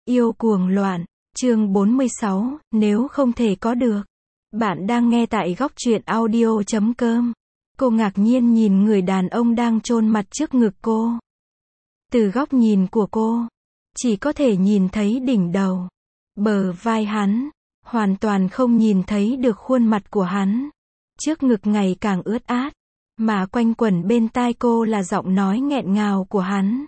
Yêu cuồng loạn, chương 46, nếu không thể có được. Bạn đang nghe tại góc truyện audio.com. Cô ngạc nhiên nhìn người đàn ông đang chôn mặt trước ngực cô. Từ góc nhìn của cô, chỉ có thể nhìn thấy đỉnh đầu, bờ vai hắn, hoàn toàn không nhìn thấy được khuôn mặt của hắn. Trước ngực ngày càng ướt át, mà quanh quẩn bên tai cô là giọng nói nghẹn ngào của hắn.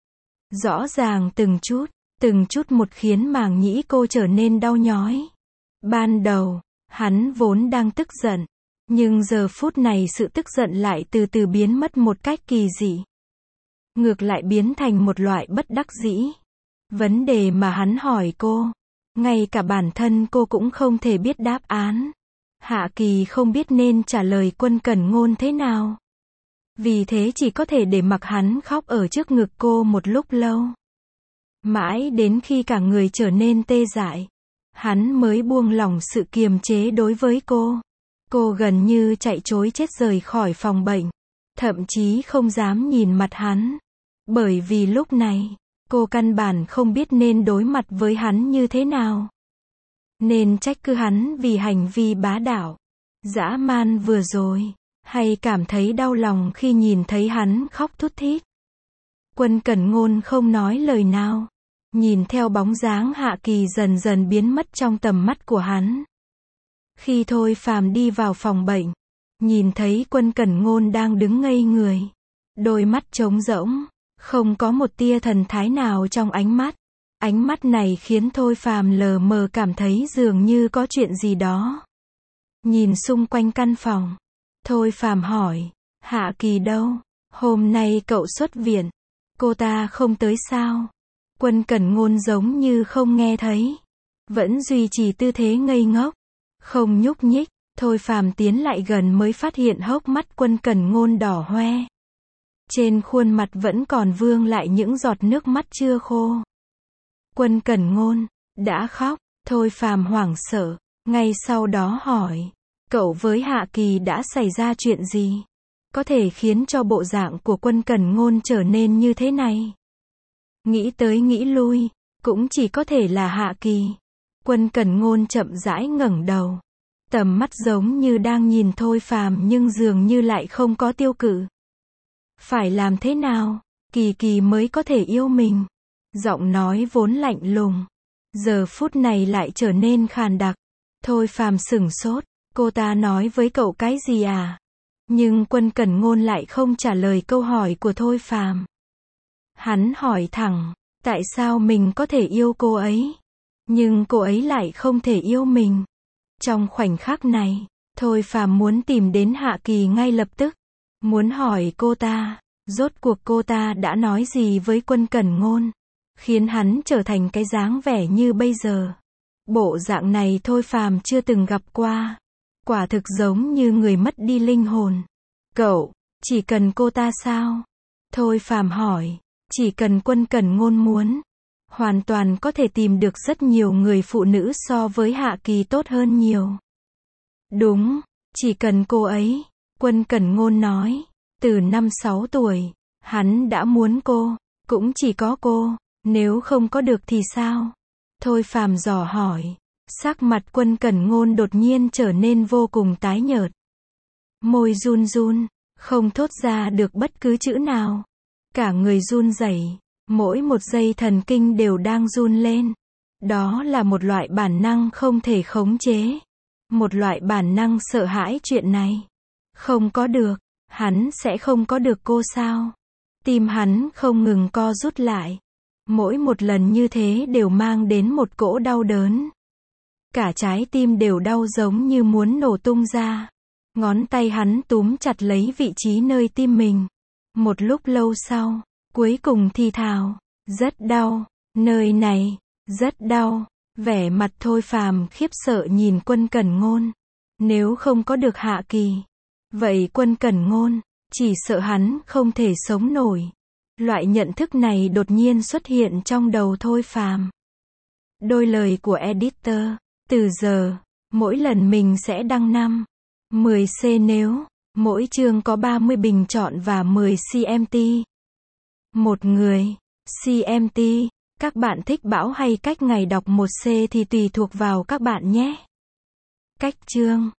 Rõ ràng từng chút một khiến màng nhĩ cô trở nên đau nhói. Ban đầu, hắn vốn đang tức giận, nhưng giờ phút này sự tức giận lại từ từ biến mất một cách kỳ dị. Ngược lại biến thành một loại bất đắc dĩ. Vấn đề mà hắn hỏi cô, ngay cả bản thân cô cũng không thể biết đáp án. Hạ Kỳ không biết nên trả lời Quân Cẩn Ngôn thế nào. Vì thế chỉ có thể để mặc hắn khóc ở trước ngực cô một lúc lâu. Mãi đến khi cả người trở nên tê dại, hắn mới buông lỏng sự kiềm chế đối với cô. Cô gần như chạy trối chết rời khỏi phòng bệnh, thậm chí không dám nhìn mặt hắn. Bởi vì lúc này, cô căn bản không biết nên đối mặt với hắn như thế nào. Nên trách cứ hắn vì hành vi bá đạo, dã man vừa rồi, hay cảm thấy đau lòng khi nhìn thấy hắn khóc thút thít. Quân Cẩn Ngôn không nói lời nào, nhìn theo bóng dáng Hạ Kỳ dần dần biến mất trong tầm mắt của hắn. Khi Thôi Phàm đi vào phòng bệnh, nhìn thấy Quân Cẩn Ngôn đang đứng ngây người, đôi mắt trống rỗng, không có một tia thần thái nào trong ánh mắt. Ánh mắt này khiến Thôi Phàm lờ mờ cảm thấy dường như có chuyện gì đó. Nhìn xung quanh căn phòng, Thôi Phàm hỏi, Hạ Kỳ đâu? Hôm nay cậu xuất viện, cô ta không tới sao? Quân Cẩn Ngôn giống như không nghe thấy, vẫn duy trì tư thế ngây ngốc, không nhúc nhích. Thôi Phàm tiến lại gần mới phát hiện hốc mắt Quân Cẩn Ngôn đỏ hoe. Trên khuôn mặt vẫn còn vương lại những giọt nước mắt chưa khô. Quân Cẩn Ngôn đã khóc. Thôi Phàm hoảng sợ, ngay sau đó hỏi, cậu với Hạ Kỳ đã xảy ra chuyện gì? Có thể khiến cho bộ dạng của Quân Cẩn Ngôn trở nên như thế này? Nghĩ tới nghĩ lui, cũng chỉ có thể là Hạ Kỳ. Quân Cẩn Ngôn chậm rãi ngẩng đầu, tầm mắt giống như đang nhìn Thôi Phàm nhưng dường như lại không có tiêu cự. Phải làm thế nào, Kỳ Kỳ mới có thể yêu mình? Giọng nói vốn lạnh lùng, giờ phút này lại trở nên khàn đặc. Thôi Phàm sửng sốt, cô ta nói với cậu cái gì à? Nhưng Quân Cẩn Ngôn lại không trả lời câu hỏi của Thôi Phàm. Hắn hỏi thẳng, tại sao mình có thể yêu cô ấy, nhưng cô ấy lại không thể yêu mình? Trong khoảnh khắc này, Thôi Phàm muốn tìm đến Hạ Kỳ ngay lập tức, muốn hỏi cô ta, rốt cuộc cô ta đã nói gì với Quân Cẩn Ngôn, khiến hắn trở thành cái dáng vẻ như bây giờ. Bộ dạng này Thôi Phàm chưa từng gặp qua, quả thực giống như người mất đi linh hồn. Cậu, chỉ cần cô ta sao? Thôi Phàm hỏi, chỉ cần Quân Cẩn Ngôn muốn, hoàn toàn có thể tìm được rất nhiều người phụ nữ so với Hạ Kỳ tốt hơn nhiều. Đúng, chỉ cần cô ấy. Quân Cẩn Ngôn nói, từ năm 6 tuổi, hắn đã muốn cô, cũng chỉ có cô, nếu không có được thì sao? Thôi Phàm dò hỏi, sắc mặt Quân Cẩn Ngôn đột nhiên trở nên vô cùng tái nhợt. Môi run run, không thốt ra được bất cứ chữ nào. Cả người run rẩy, mỗi một dây thần kinh đều đang run lên. Đó là một loại bản năng không thể khống chế. Một loại bản năng sợ hãi chuyện này. Không có được, hắn sẽ không có được cô sao? Tim hắn không ngừng co rút lại. Mỗi một lần như thế đều mang đến một cỗ đau đớn. Cả trái tim đều đau giống như muốn nổ tung ra. Ngón tay hắn túm chặt lấy vị trí nơi tim mình. Một lúc lâu sau, cuối cùng thì thào, rất đau, nơi này, rất đau. Vẻ mặt Thôi Phàm khiếp sợ nhìn Quân Cẩn Ngôn. Nếu không có được Hạ Kỳ, vậy Quân Cẩn Ngôn, chỉ sợ hắn không thể sống nổi. Loại nhận thức này đột nhiên xuất hiện trong đầu Thôi Phàm. Đôi lời của editor, từ giờ, mỗi lần mình sẽ đăng 10C nếu, mỗi chương có 30 bình chọn và 10 CMT. Một người, CMT, Các bạn thích Bảo hay cách ngày đọc 1C thì tùy thuộc vào các bạn nhé. Cách chương